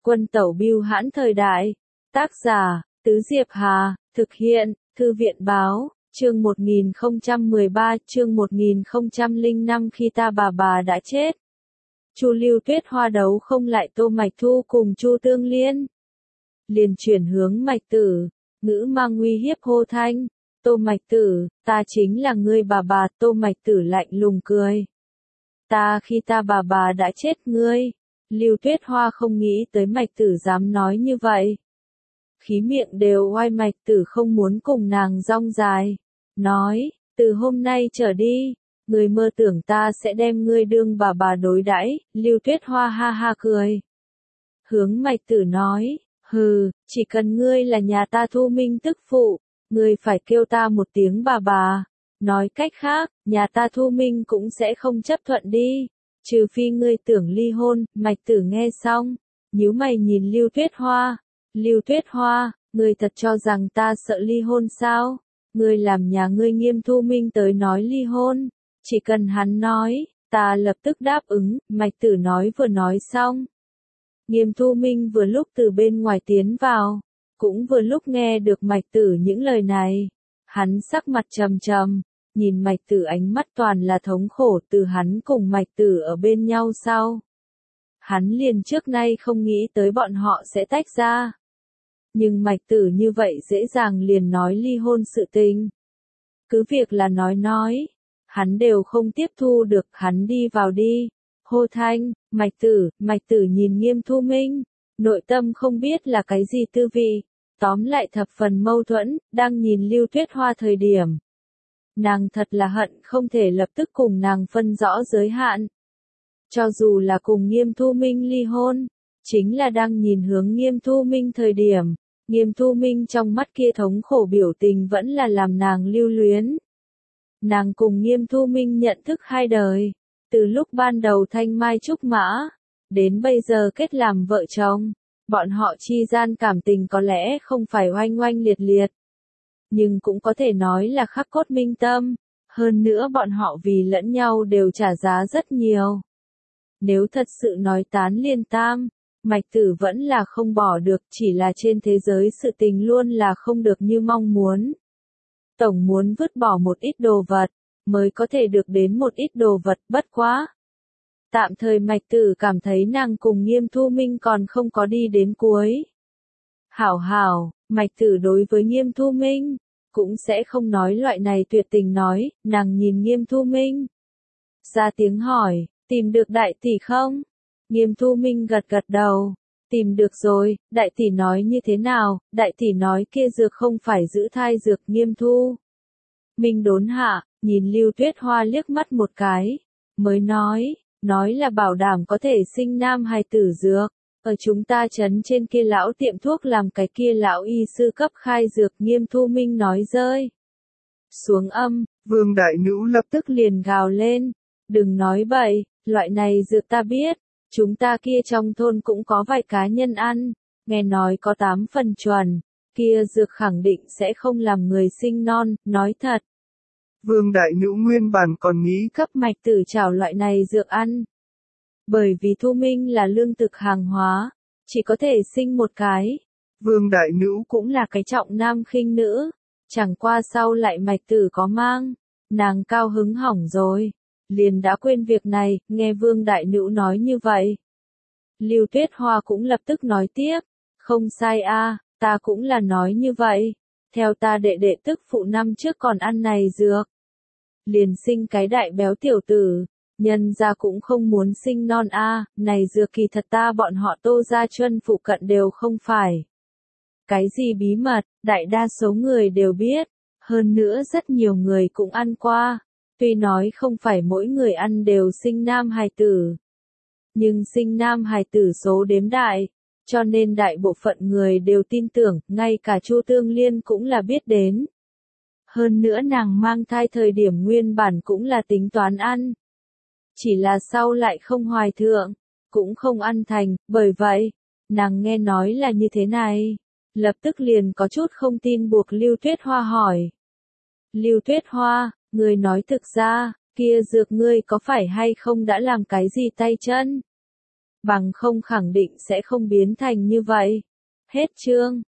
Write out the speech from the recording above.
Quân tẩu bưu hãn thời đại. Tác giả, Tứ Diệp Hà, thực hiện, Thư viện báo, chương 1013, khi ta bà đã chết. Chu Lưu Tuyết Hoa đấu không lại Tô Mạch Thu cùng Chu Tương Liên. Liền chuyển hướng Mạch Tử, ngữ mang uy hiếp hô thanh. Tô Mạch Tử, ta chính là ngươi bà. Tô Mạch Tử lạnh lùng cười. Khi ta bà đã chết ngươi. Lưu Tuyết Hoa không nghĩ tới Mạch Tử dám nói như vậy. Khí miệng đều oai. Mạch Tử không muốn cùng nàng rong dài. Nói, từ hôm nay trở đi, ngươi mơ tưởng ta sẽ đem ngươi đương bà đối đãi. Lưu Tuyết Hoa ha ha cười. Hướng Mạch Tử nói, hừ, chỉ cần ngươi là nhà ta Thu Minh tức phụ, ngươi phải kêu ta một tiếng bà. Nói cách khác, nhà ta Thu Minh cũng sẽ không chấp thuận đi. Trừ phi ngươi tưởng ly hôn. Mạch Tử nghe xong, nhíu mày nhìn Lưu Tuyết Hoa. Lưu Tuyết Hoa, ngươi thật cho rằng ta sợ ly hôn sao? Ngươi làm nhà ngươi Nghiêm Thu Minh tới nói ly hôn, chỉ cần hắn nói, ta lập tức đáp ứng. Mạch Tử nói vừa nói xong. Nghiêm Thu Minh vừa lúc từ bên ngoài tiến vào, cũng vừa lúc nghe được Mạch Tử những lời này. Hắn sắc mặt trầm trầm, nhìn Mạch Tử ánh mắt toàn là thống khổ. Từ hắn cùng Mạch Tử ở bên nhau sau, hắn liền trước nay không nghĩ tới bọn họ sẽ tách ra. Nhưng Mạch Tử như vậy dễ dàng liền nói ly hôn sự tình. Cứ việc là nói, hắn đều không tiếp thu được. Hắn đi vào đi, hô thanh, Mạch Tử nhìn Nghiêm Thu Minh, nội tâm không biết là cái gì tư vị, tóm lại thập phần mâu thuẫn. Đang nhìn Lưu Tuyết Hoa thời điểm, nàng thật là hận không thể lập tức cùng nàng phân rõ giới hạn. Cho dù là cùng Nghiêm Thu Minh ly hôn, chính là đang nhìn hướng Nghiêm Thu Minh thời điểm, Nghiêm Thu Minh trong mắt kia thống khổ biểu tình vẫn là làm nàng lưu luyến. Nàng cùng Nghiêm Thu Minh nhận thức hai đời, từ lúc ban đầu thanh mai trúc mã, đến bây giờ kết làm vợ chồng, bọn họ chi gian cảm tình có lẽ không phải oanh oanh liệt liệt, nhưng cũng có thể nói là khắc cốt minh tâm. Hơn nữa bọn họ vì lẫn nhau đều trả giá rất nhiều. Nếu thật sự nói tán liên tam, Mạch Tử vẫn là không bỏ được, chỉ là trên thế giới sự tình luôn là không được như mong muốn. Tổng muốn vứt bỏ một ít đồ vật, mới có thể được đến một ít đồ vật. Bất quá. Tạm thời Mạch Tử cảm thấy nàng cùng Nghiêm Thu Minh còn không có đi đến cuối. Hảo, Mạch Tử đối với Nghiêm Thu Minh, cũng sẽ không nói loại này tuyệt tình nói. Nàng nhìn Nghiêm Thu Minh, ra tiếng hỏi, tìm được đại tỷ không? Nghiêm Thu Minh gật đầu, tìm được rồi. Đại tỷ nói như thế nào? Đại tỷ nói kia dược không phải giữ thai dược. Nghiêm Thu Minh đốn hạ, nhìn Lưu Tuyết Hoa liếc mắt một cái, mới nói là bảo đảm có thể sinh nam hài tử dược. Ở chúng ta trấn trên kia lão tiệm thuốc làm cái kia lão y sư cấp khai dược. Nghiêm Thu Minh nói rơi xuống âm, Vương Đại Nữ lập tức liền gào lên, đừng nói bậy, loại này dược ta biết, chúng ta kia trong thôn cũng có vài cá nhân ăn, nghe nói có 8 phần chuẩn, kia dược khẳng định sẽ không làm người sinh non. Nói thật, Vương Đại Nữ nguyên bản còn nghĩ cấp Mạch Tử chảo loại này dược ăn. Bởi vì Thu Minh là lương thực hàng hóa, chỉ có thể sinh một cái. Vương Đại Nữ cũng là cái trọng nam khinh nữ, chẳng qua sau lại Mạch Tử có mang, nàng cao hứng hỏng rồi, liền đã quên việc này. Nghe Vương Đại Nữ nói như vậy, Lưu Tuyết Hoa cũng lập tức nói tiếp, không sai ta cũng là nói như vậy, theo ta đệ tức phụ năm trước còn ăn này dược, liền sinh cái đại béo tiểu tử, nhân gia cũng không muốn sinh non này dược kỳ thật ta bọn họ Tô gia chân phụ cận đều không phải cái gì bí mật, đại đa số người đều biết, hơn nữa rất nhiều người cũng ăn qua, tuy nói không phải mỗi người ăn đều sinh nam hài tử, nhưng sinh nam hài tử số đếm đại, cho nên đại bộ phận người đều tin tưởng. Ngay cả Chu Tương Liên cũng là biết đến. Hơn nữa nàng mang thai thời điểm nguyên bản cũng là tính toán ăn, chỉ là sau lại không hoài thượng, cũng không ăn thành. Bởi vậy, nàng nghe nói là như thế này, lập tức liền có chút không tin, buộc Lưu Tuyết Hoa hỏi. Lưu Tuyết Hoa, người nói thực ra, kia dược ngươi có phải hay không đã làm cái gì tay chân? bằng không khẳng định sẽ không biến thành như vậy. Hết chương.